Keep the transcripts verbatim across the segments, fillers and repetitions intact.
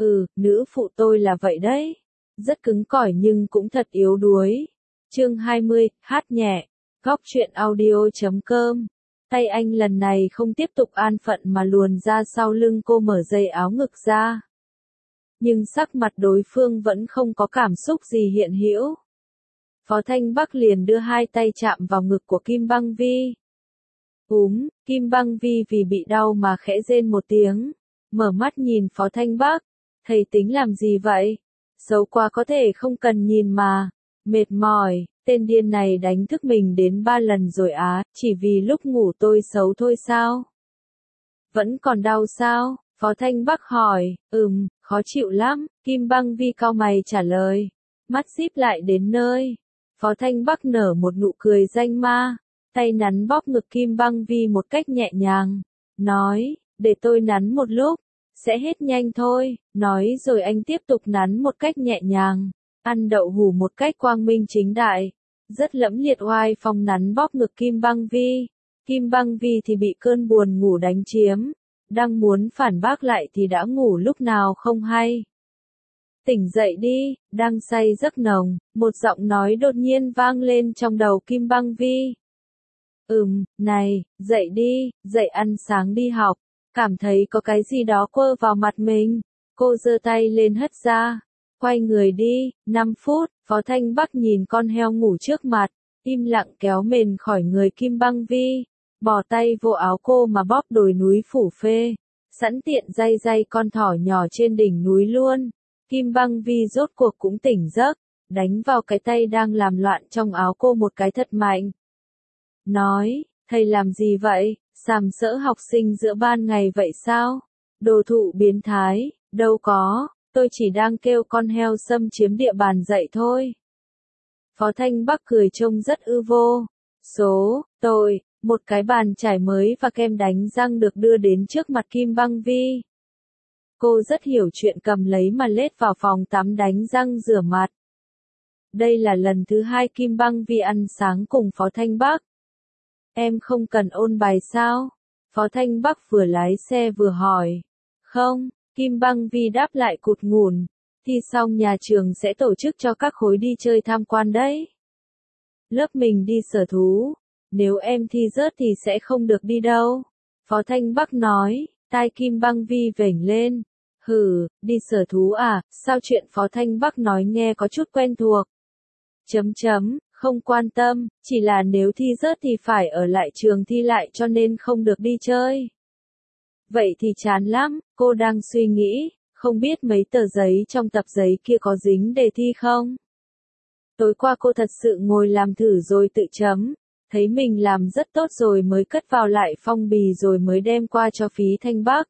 Ừ, nữ phụ tôi là vậy đấy. Rất cứng cỏi nhưng cũng thật yếu đuối. Chương hai mươi, hát nhẹ. Góc truyện audio chấm com. Tay anh lần này không tiếp tục an phận mà luồn ra sau lưng cô mở dây áo ngực ra. Nhưng sắc mặt đối phương vẫn không có cảm xúc gì hiện hữu. Phó Thanh Bắc liền đưa hai tay chạm vào ngực của Kim Băng Vi. Úm, Kim Băng Vi vì bị đau mà khẽ rên một tiếng. Mở mắt nhìn Phó Thanh Bắc. Thầy tính làm gì vậy? Xấu quá có thể không cần nhìn mà. Mệt mỏi, tên điên này đánh thức mình đến ba lần rồi á, chỉ vì lúc ngủ tôi xấu thôi sao? Vẫn còn đau sao? Phó Thanh Bắc hỏi, ừm, khó chịu lắm, Kim Băng Vi cau mày trả lời. Mắt díp lại đến nơi. Phó Thanh Bắc nở một nụ cười danh ma, tay nắn bóp ngực Kim Băng Vi một cách nhẹ nhàng. Nói, để tôi nắn một lúc, sẽ hết nhanh thôi, nói rồi anh tiếp tục nắn một cách nhẹ nhàng. Ăn đậu hủ một cách quang minh chính đại, rất lẫm liệt oai phong nắn bóp ngực Kim Băng Vi. Kim Băng Vi thì bị cơn buồn ngủ đánh chiếm, đang muốn phản bác lại thì đã ngủ lúc nào không hay. Tỉnh dậy đi, đang say giấc nồng, một giọng nói đột nhiên vang lên trong đầu Kim Băng Vi. Ừm, này, dậy đi, dậy ăn sáng đi học. Cảm thấy có cái gì đó quơ vào mặt mình, cô giơ tay lên hất ra. Quay người đi, năm phút, Phó Thanh Bắc nhìn con heo ngủ trước mặt, im lặng kéo mền khỏi người Kim Băng Vi, bỏ tay vô áo cô mà bóp đồi núi phủ phê, sẵn tiện day day con thỏ nhỏ trên đỉnh núi luôn. Kim Băng Vi rốt cuộc cũng tỉnh giấc, đánh vào cái tay đang làm loạn trong áo cô một cái thật mạnh. Nói, thầy làm gì vậy, sàm sỡ học sinh giữa ban ngày vậy sao? Đồ thụ biến thái, đâu có. Tôi chỉ đang kêu con heo xâm chiếm địa bàn dạy thôi. Phó Thanh Bắc cười trông rất ư vô. Số, tôi, một cái bàn chải mới và kem đánh răng được đưa đến trước mặt Kim Băng Vi. Cô rất hiểu chuyện cầm lấy mà lết vào phòng tắm đánh răng rửa mặt. Đây là lần thứ hai Kim Băng Vi ăn sáng cùng Phó Thanh Bắc. Em không cần ôn bài sao? Phó Thanh Bắc vừa lái xe vừa hỏi. Không. Kim Băng Vi đáp lại cụt ngùn, thi xong nhà trường sẽ tổ chức cho các khối đi chơi tham quan đấy. Lớp mình đi sở thú, nếu em thi rớt thì sẽ không được đi đâu. Phó Thanh Bắc nói, tai Kim Băng Vi vểnh lên. Hừ, đi sở thú à, sao chuyện Phó Thanh Bắc nói nghe có chút quen thuộc. Chấm chấm, không quan tâm, chỉ là nếu thi rớt thì phải ở lại trường thi lại cho nên không được đi chơi. Vậy thì chán lắm, cô đang suy nghĩ, không biết mấy tờ giấy trong tập giấy kia có dính đề thi không? Tối qua cô thật sự ngồi làm thử rồi tự chấm, thấy mình làm rất tốt rồi mới cất vào lại phong bì rồi mới đem qua cho Phí Thanh Bắc.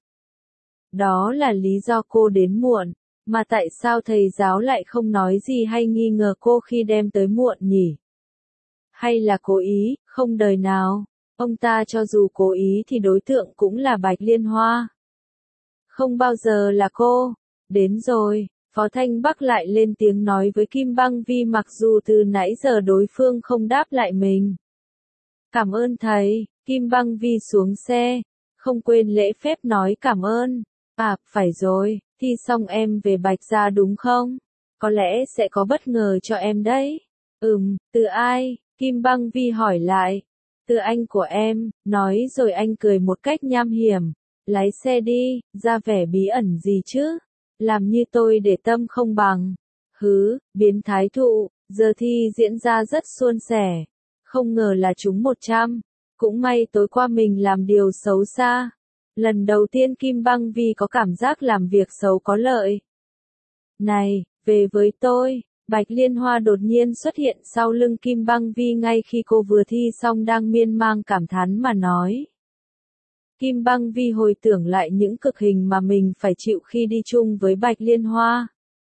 Đó là lý do cô đến muộn, mà tại sao thầy giáo lại không nói gì hay nghi ngờ cô khi đem tới muộn nhỉ? Hay là cố ý, không đời nào? Ông ta cho dù cố ý thì đối tượng cũng là Bạch Liên Hoa. Không bao giờ là cô. Đến rồi, Phó Thanh Bắc lại lên tiếng nói với Kim Băng Vi mặc dù từ nãy giờ đối phương không đáp lại mình. Cảm ơn thầy, Kim Băng Vi xuống xe, không quên lễ phép nói cảm ơn. À, phải rồi, thi xong em về Bạch Gia đúng không? Có lẽ sẽ có bất ngờ cho em đấy. Ừm, từ ai? Kim Băng Vi hỏi lại. Từ anh của em, nói rồi anh cười một cách nham hiểm. Lái xe đi, ra vẻ bí ẩn gì chứ? Làm như tôi để tâm không bằng. Hứ, biến thái thụ, giờ thi diễn ra rất suôn sẻ. Không ngờ là trúng một trăm. Cũng may tối qua mình làm điều xấu xa. Lần đầu tiên Kim Băng Vi có cảm giác làm việc xấu có lợi. Này, về với tôi. Bạch Liên Hoa đột nhiên xuất hiện sau lưng Kim Băng Vi ngay khi cô vừa thi xong đang miên man cảm thán mà nói. Kim Băng Vi hồi tưởng lại những cực hình mà mình phải chịu khi đi chung với Bạch Liên Hoa.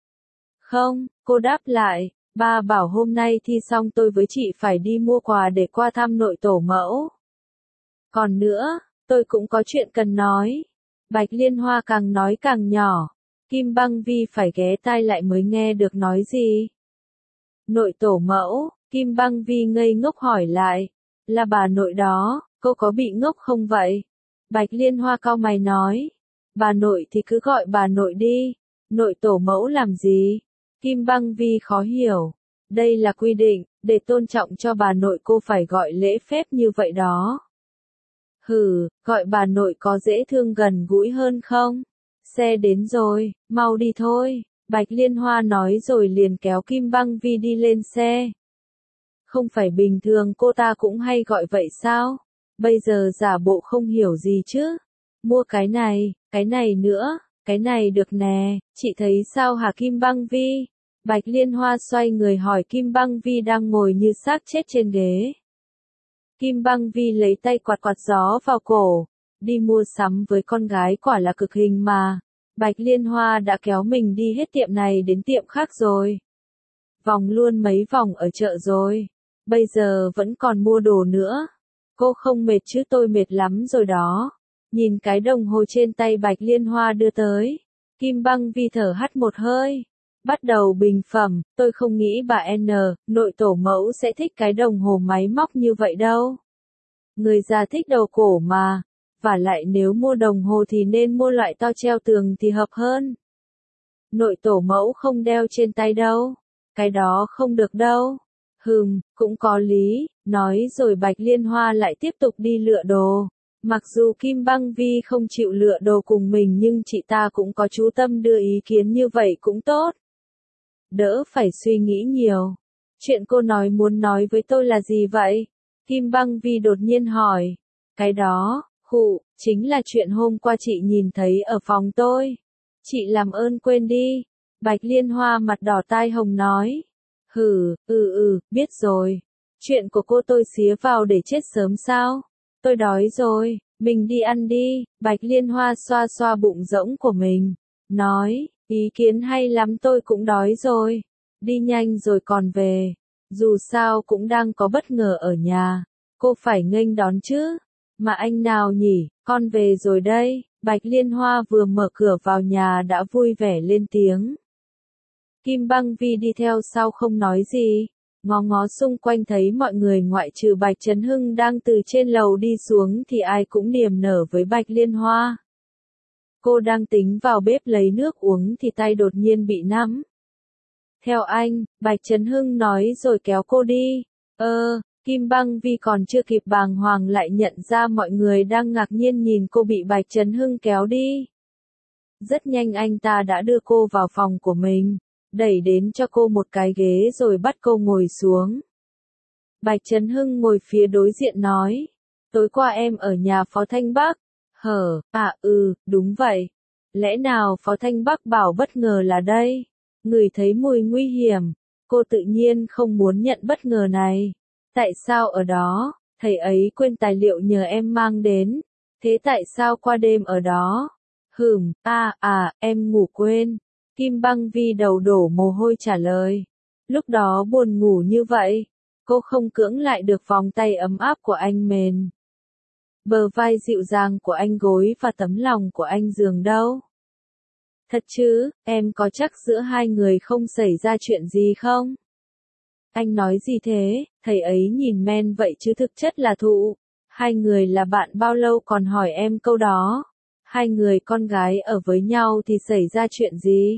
Không, cô đáp lại, ba bảo hôm nay thi xong tôi với chị phải đi mua quà để qua thăm nội tổ mẫu. Còn nữa, tôi cũng có chuyện cần nói. Bạch Liên Hoa càng nói càng nhỏ. Kim Băng Vi phải ghé tai lại mới nghe được nói gì. Nội tổ mẫu, Kim Băng Vi ngây ngốc hỏi lại. Là bà nội đó, cô có bị ngốc không vậy? Bạch Liên Hoa cau mày nói. Bà nội thì cứ gọi bà nội đi. Nội tổ mẫu làm gì? Kim Băng Vi khó hiểu. Đây là quy định, để tôn trọng cho bà nội cô phải gọi lễ phép như vậy đó. Hừ, gọi bà nội có dễ thương gần gũi hơn không? Xe đến rồi, mau đi thôi. Bạch Liên Hoa nói rồi liền kéo Kim Băng Vi đi lên xe. Không phải bình thường cô ta cũng hay gọi vậy sao? Bây giờ giả bộ không hiểu gì chứ? Mua cái này, cái này nữa, cái này được nè, chị thấy sao hả Kim Băng Vi? Bạch Liên Hoa xoay người hỏi Kim Băng Vi đang ngồi như xác chết trên ghế. Kim Băng Vi lấy tay quạt quạt gió vào cổ. Đi mua sắm với con gái quả là cực hình mà. Bạch Liên Hoa đã kéo mình đi hết tiệm này đến tiệm khác rồi. Vòng luôn mấy vòng ở chợ rồi. Bây giờ vẫn còn mua đồ nữa. Cô không mệt chứ tôi mệt lắm rồi đó. Nhìn cái đồng hồ trên tay Bạch Liên Hoa đưa tới. Kim Băng Vi thở hắt một hơi. Bắt đầu bình phẩm, tôi không nghĩ bà N, nội tổ mẫu sẽ thích cái đồng hồ máy móc như vậy đâu. Người già thích đầu cổ mà. Và lại nếu mua đồng hồ thì nên mua loại to treo tường thì hợp hơn. Nội tổ mẫu không đeo trên tay đâu. Cái đó không được đâu. Hừm, cũng có lý, nói rồi Bạch Liên Hoa lại tiếp tục đi lựa đồ. Mặc dù Kim Băng Vi không chịu lựa đồ cùng mình nhưng chị ta cũng có chú tâm đưa ý kiến như vậy cũng tốt. Đỡ phải suy nghĩ nhiều. Chuyện cô nói muốn nói với tôi là gì vậy? Kim Băng Vi đột nhiên hỏi. Cái đó, khụ, chính là chuyện hôm qua chị nhìn thấy ở phòng tôi. Chị làm ơn quên đi. Bạch Liên Hoa mặt đỏ tai hồng nói. Hừ, ừ ừ, biết rồi. Chuyện của cô tôi xía vào để chết sớm sao? Tôi đói rồi, mình đi ăn đi. Bạch Liên Hoa xoa xoa bụng rỗng của mình. Nói, ý kiến hay lắm tôi cũng đói rồi. Đi nhanh rồi còn về. Dù sao cũng đang có bất ngờ ở nhà. Cô phải nghênh đón chứ. Mà anh nào nhỉ, con về rồi đây. Bạch Liên Hoa vừa mở cửa vào nhà đã vui vẻ lên tiếng. Kim Băng Vi đi theo sau không nói gì. Ngó ngó xung quanh thấy mọi người ngoại trừ Bạch Trấn Hưng đang từ trên lầu đi xuống thì ai cũng niềm nở với Bạch Liên Hoa. Cô đang tính vào bếp lấy nước uống thì tay đột nhiên bị nắm. Theo anh, Bạch Trấn Hưng nói rồi kéo cô đi. Ơ, Kim Băng Vi còn chưa kịp bàng hoàng lại nhận ra mọi người đang ngạc nhiên nhìn cô bị Bạch Trấn Hưng kéo đi. Rất nhanh anh ta đã đưa cô vào phòng của mình. Đẩy đến cho cô một cái ghế rồi bắt cô ngồi xuống. Bạch Trấn Hưng ngồi phía đối diện nói. Tối qua em ở nhà Phó Thanh Bắc. Hở, à ừ, đúng vậy. Lẽ nào Phó Thanh Bắc bảo bất ngờ là đây? Người thấy mùi nguy hiểm. Cô tự nhiên không muốn nhận bất ngờ này. Tại sao ở đó, thầy ấy quên tài liệu nhờ em mang đến. Thế tại sao qua đêm ở đó? Hừm, à, à, em ngủ quên. Kim Băng Vi đầu đổ mồ hôi trả lời. Lúc đó buồn ngủ như vậy, cô không cưỡng lại được vòng tay ấm áp của anh mền. Bờ vai dịu dàng của anh gối và tấm lòng của anh giường đâu. Thật chứ, em có chắc giữa hai người không xảy ra chuyện gì không? Anh nói gì thế, thầy ấy nhìn men vậy chứ thực chất là thụ. Hai người là bạn bao lâu còn hỏi em câu đó? Hai người con gái ở với nhau thì xảy ra chuyện gì?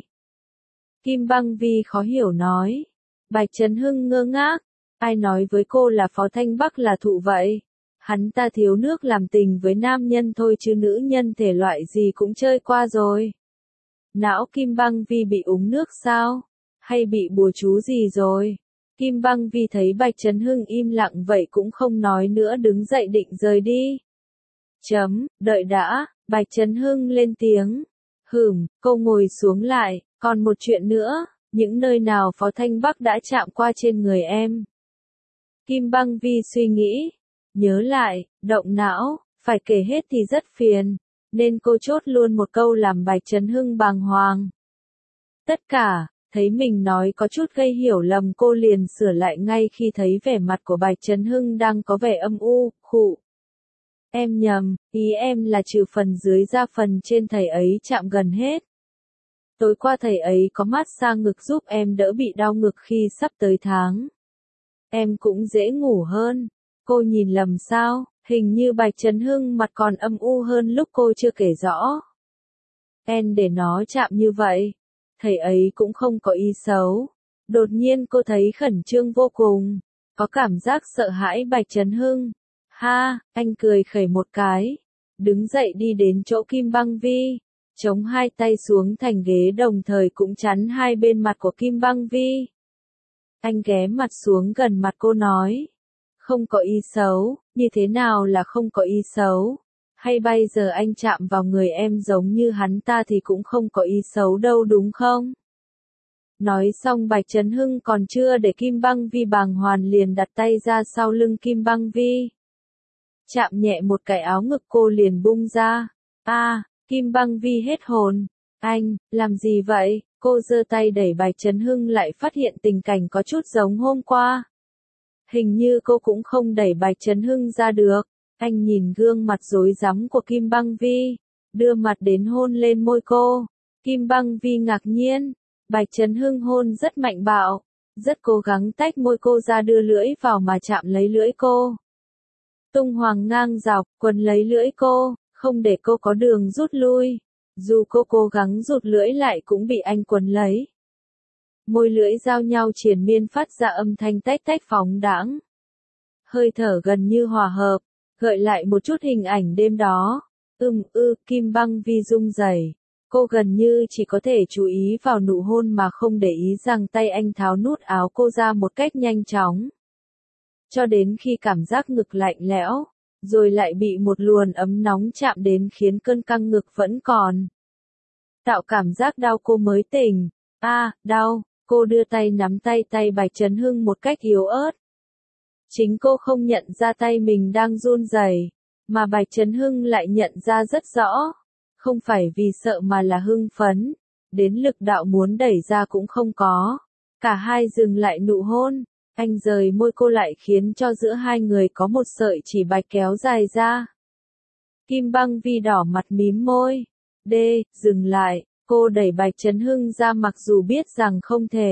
Kim Băng Vi khó hiểu nói. Bạch Trấn Hưng ngơ ngác. Ai nói với cô là Phó Thanh Bắc là thụ vậy? Hắn ta thiếu nước làm tình với nam nhân thôi chứ nữ nhân thể loại gì cũng chơi qua rồi. Não Kim Băng Vi bị uống nước sao? Hay bị bùa chú gì rồi? Kim Băng Vi thấy Bạch Trấn Hưng im lặng vậy cũng không nói nữa đứng dậy định rời đi. Chấm, đợi đã, Bạch Trấn Hưng lên tiếng. Hừm, cô ngồi xuống lại, còn một chuyện nữa, những nơi nào Phó Thanh Bắc đã chạm qua trên người em. Kim Băng Vi suy nghĩ, nhớ lại, động não, phải kể hết thì rất phiền, nên cô chốt luôn một câu làm Bạch Trấn Hưng bàng hoàng. Tất cả, thấy mình nói có chút gây hiểu lầm cô liền sửa lại ngay khi thấy vẻ mặt của Bạch Trấn Hưng đang có vẻ âm u, khụ. Em nhầm, ý em là trừ phần dưới ra phần trên thầy ấy chạm gần hết. Tối qua thầy ấy có massage ngực giúp em đỡ bị đau ngực khi sắp tới tháng. Em cũng dễ ngủ hơn. Cô nhìn lầm sao, hình như Bạch Trấn Hưng mặt còn âm u hơn lúc cô chưa kể rõ. Em để nó chạm như vậy. thầy ấy cũng không có ý xấu. Đột nhiên cô thấy khẩn trương vô cùng, có cảm giác sợ hãi Bạch Trấn Hưng. Ha, anh cười khẩy một cái, đứng dậy đi đến chỗ Kim Băng Vi, chống hai tay xuống thành ghế đồng thời cũng chắn hai bên mặt của Kim Băng Vi. Anh ghé mặt xuống gần mặt cô nói, không có ý xấu, như thế nào là không có ý xấu? Hay bây giờ anh chạm vào người em giống như hắn ta thì cũng không có ý xấu đâu đúng không? Nói xong Bạch Trấn Hưng còn chưa để Kim Băng Vi bàng hoàng liền đặt tay ra sau lưng Kim Băng Vi. Chạm nhẹ một cái áo ngực cô liền bung ra. A, à, Kim Băng Vi hết hồn. Anh, làm gì vậy? Cô giơ tay đẩy Bạch Trấn Hưng lại phát hiện tình cảnh có chút giống hôm qua. Hình như cô cũng không đẩy Bạch Trấn Hưng ra được. Anh nhìn gương mặt rối rắm của Kim Băng Vi, đưa mặt đến hôn lên môi cô. Kim Băng Vi ngạc nhiên, Bạch Trấn Hưng hôn rất mạnh bạo, rất cố gắng tách môi cô ra đưa lưỡi vào mà chạm lấy lưỡi cô. Tung hoàng ngang dọc, quấn lấy lưỡi cô, không để cô có đường rút lui. Dù cô cố gắng rụt lưỡi lại cũng bị anh quấn lấy. Môi lưỡi giao nhau triền miên phát ra âm thanh tách tách phóng đãng. Hơi thở gần như hòa hợp, gợi lại một chút hình ảnh đêm đó. Ừm ư, Kim Băng Vi rung rẩy. Cô gần như chỉ có thể chú ý vào nụ hôn mà không để ý rằng tay anh tháo nút áo cô ra một cách nhanh chóng. Cho đến khi cảm giác ngực lạnh lẽo, rồi lại bị một luồn ấm nóng chạm đến khiến cơn căng ngực vẫn còn. Tạo cảm giác đau cô mới tỉnh. A, à, đau, cô đưa tay nắm tay tay Bạch Trấn Hưng một cách yếu ớt. Chính cô không nhận ra tay mình đang run rẩy, mà Bạch Trấn Hưng lại nhận ra rất rõ. Không phải vì sợ mà là hưng phấn, đến lực đạo muốn đẩy ra cũng không có. Cả hai dừng lại nụ hôn, anh rời môi cô lại khiến cho giữa hai người có một sợi chỉ bạch kéo dài ra. Kim Băng Vi đỏ mặt mím môi. Đê, dừng lại, cô đẩy Bạch Trấn Hưng ra mặc dù biết rằng không thể.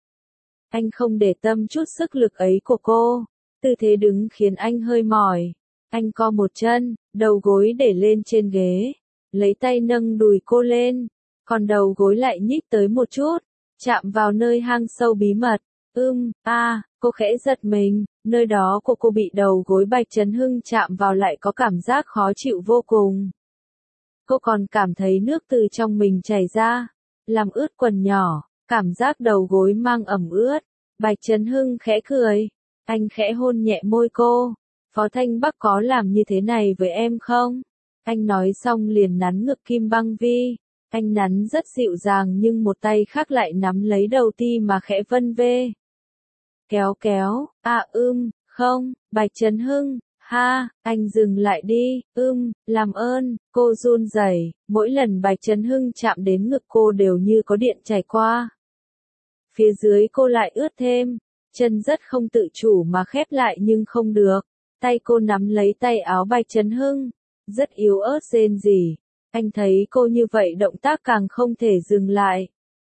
Anh không để tâm chút sức lực ấy của cô, tư thế đứng khiến anh hơi mỏi. Anh co một chân, đầu gối để lên trên ghế, lấy tay nâng đùi cô lên, còn đầu gối lại nhích tới một chút, chạm vào nơi hang sâu bí mật. Ưm, a, à, cô khẽ giật mình, nơi đó của cô bị đầu gối Bạch Trấn Hưng chạm vào lại có cảm giác khó chịu vô cùng. Cô còn cảm thấy nước từ trong mình chảy ra, làm ướt quần nhỏ, cảm giác đầu gối mang ẩm ướt. Bạch Trấn Hưng khẽ cười, anh khẽ hôn nhẹ môi cô. Phó Thanh Bắc có làm như thế này với em không? Anh nói xong liền nắn ngực Kim Băng Vi. Anh nắn rất dịu dàng nhưng một tay khác lại nắm lấy đầu ti mà khẽ vân vê. Kéo kéo, à ưm, không, Bạch Trấn Hưng, ha, anh dừng lại đi, ưm, làm ơn, cô run rẩy, mỗi lần Bạch Trấn Hưng chạm đến ngực cô đều như có điện chảy qua. Phía dưới cô lại ướt thêm, chân rất không tự chủ mà khép lại nhưng không được. Tay cô nắm lấy tay áo Bạch Trấn Hưng, rất yếu ớt rên rỉ. Anh thấy cô như vậy động tác càng không thể dừng lại.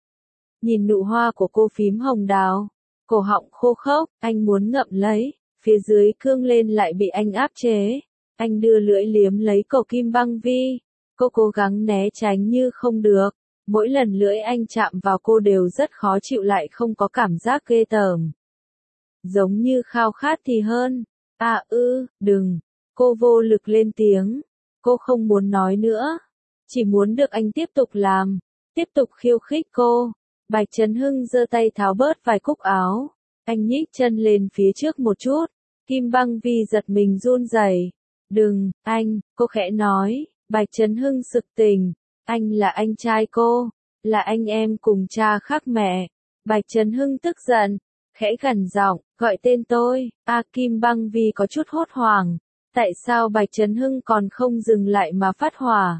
Nhìn nụ hoa của cô phím hồng đào, cổ họng khô khốc, anh muốn ngậm lấy, phía dưới cương lên lại bị anh áp chế. Anh đưa lưỡi liếm lấy cổ Kim Băng Vi, cô cố gắng né tránh như không được. Mỗi lần lưỡi anh chạm vào cô đều rất khó chịu lại không có cảm giác ghê tởm. Giống như khao khát thì hơn. À ư, đừng. Cô vô lực lên tiếng. Cô không muốn nói nữa. Chỉ muốn được anh tiếp tục làm. Tiếp tục khiêu khích cô. Bạch Trấn Hưng giơ tay tháo bớt vài cúc áo. Anh nhích chân lên phía trước một chút. Kim Băng Vi giật mình run rẩy. Đừng, anh, cô khẽ nói. Bạch Trấn Hưng sực tỉnh. Anh là anh trai cô. Là anh em cùng cha khác mẹ. Bạch Trấn Hưng tức giận. Khẽ gằn giọng, gọi tên tôi. A Kim Băng Vi có chút hốt hoảng. Tại sao Bạch Trấn Hưng còn không dừng lại mà phát hỏa?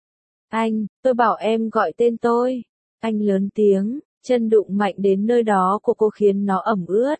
Anh, tôi bảo em gọi tên tôi. Anh lớn tiếng, chân đụng mạnh đến nơi đó của cô khiến nó ẩm ướt.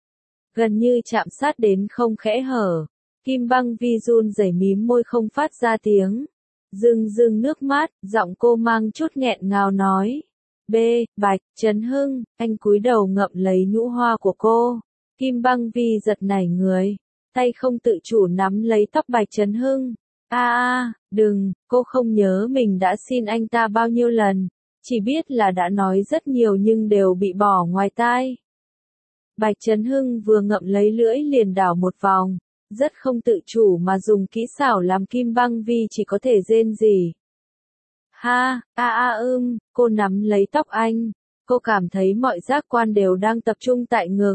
Gần như chạm sát đến không khẽ hở. Kim Băng Vi run rẩy mím môi không phát ra tiếng. Rưng rưng nước mắt, giọng cô mang chút nghẹn ngào nói. B, Bạch Trấn Hưng, anh cúi đầu ngậm lấy nhũ hoa của cô. Kim Băng Vi giật nảy người, tay không tự chủ nắm lấy tóc Bạch Trấn Hưng. A a, đừng, cô không nhớ mình đã xin anh ta bao nhiêu lần. chỉ biết là đã nói rất nhiều nhưng đều bị bỏ ngoài tai. Bạch Trấn Hưng vừa ngậm lấy lưỡi liền đảo một vòng, rất không tự chủ mà dùng kỹ xảo làm Kim Băng Vi chỉ có thể rên rỉ. Ha, a a ưm, cô nắm lấy tóc anh, cô cảm thấy mọi giác quan đều đang tập trung tại ngực.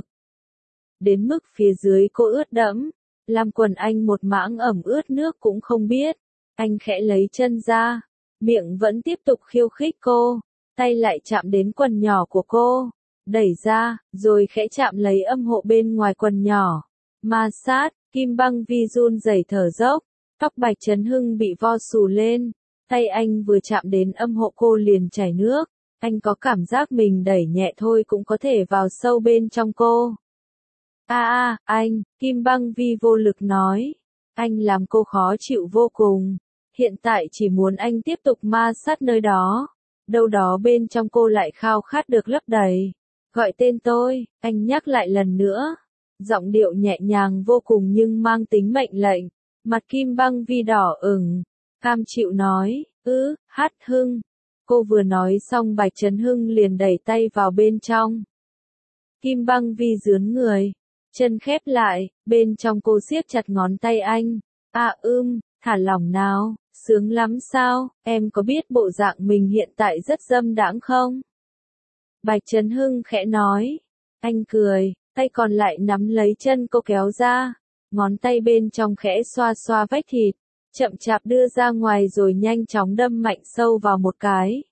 Đến mức phía dưới cô ướt đẫm, làm quần anh một mảng ẩm ướt nước cũng không biết. Anh khẽ lấy chân ra, miệng vẫn tiếp tục khiêu khích cô, tay lại chạm đến quần nhỏ của cô, đẩy ra, rồi khẽ chạm lấy âm hộ bên ngoài quần nhỏ. Ma sát, Kim Băng Vi run rẩy thở dốc, tóc Bạch Trấn Hưng bị vo xù lên, tay anh vừa chạm đến âm hộ cô liền chảy nước, anh có cảm giác mình đẩy nhẹ thôi cũng có thể vào sâu bên trong cô. A a, anh, Kim Băng Vi vô lực nói, anh làm cô khó chịu vô cùng, hiện tại chỉ muốn anh tiếp tục ma sát nơi đó, đâu đó bên trong cô lại khao khát được lấp đầy. Gọi tên tôi, anh nhắc lại lần nữa. Giọng điệu nhẹ nhàng vô cùng nhưng mang tính mệnh lệnh. Mặt Kim Băng Vi đỏ ửng, cam chịu nói, ư, Hát Hưng. Cô vừa nói xong Bạch Trấn Hưng liền đẩy tay vào bên trong. Kim Băng Vi dướn người, chân khép lại, bên trong cô siết chặt ngón tay anh. À ưm, thả lỏng nào, sướng lắm sao, em có biết bộ dạng mình hiện tại rất dâm đãng không? Bạch Trấn Hưng khẽ nói. Anh cười, tay còn lại nắm lấy chân cô kéo ra, ngón tay bên trong khẽ xoa xoa vách thịt, chậm chạp đưa ra ngoài rồi nhanh chóng đâm mạnh sâu vào một cái.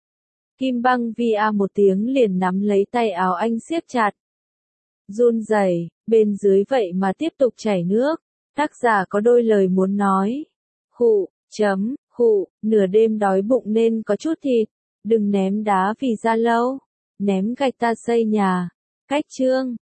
Kim Băng Vi a một tiếng liền nắm lấy tay áo anh siết chặt. Run rẩy, bên dưới vậy mà tiếp tục chảy nước, tác giả có đôi lời muốn nói. Khụ, chấm, khụ, nửa đêm đói bụng nên có chút thịt, đừng ném đá vì ra lâu, ném gạch ta xây nhà. Cách chương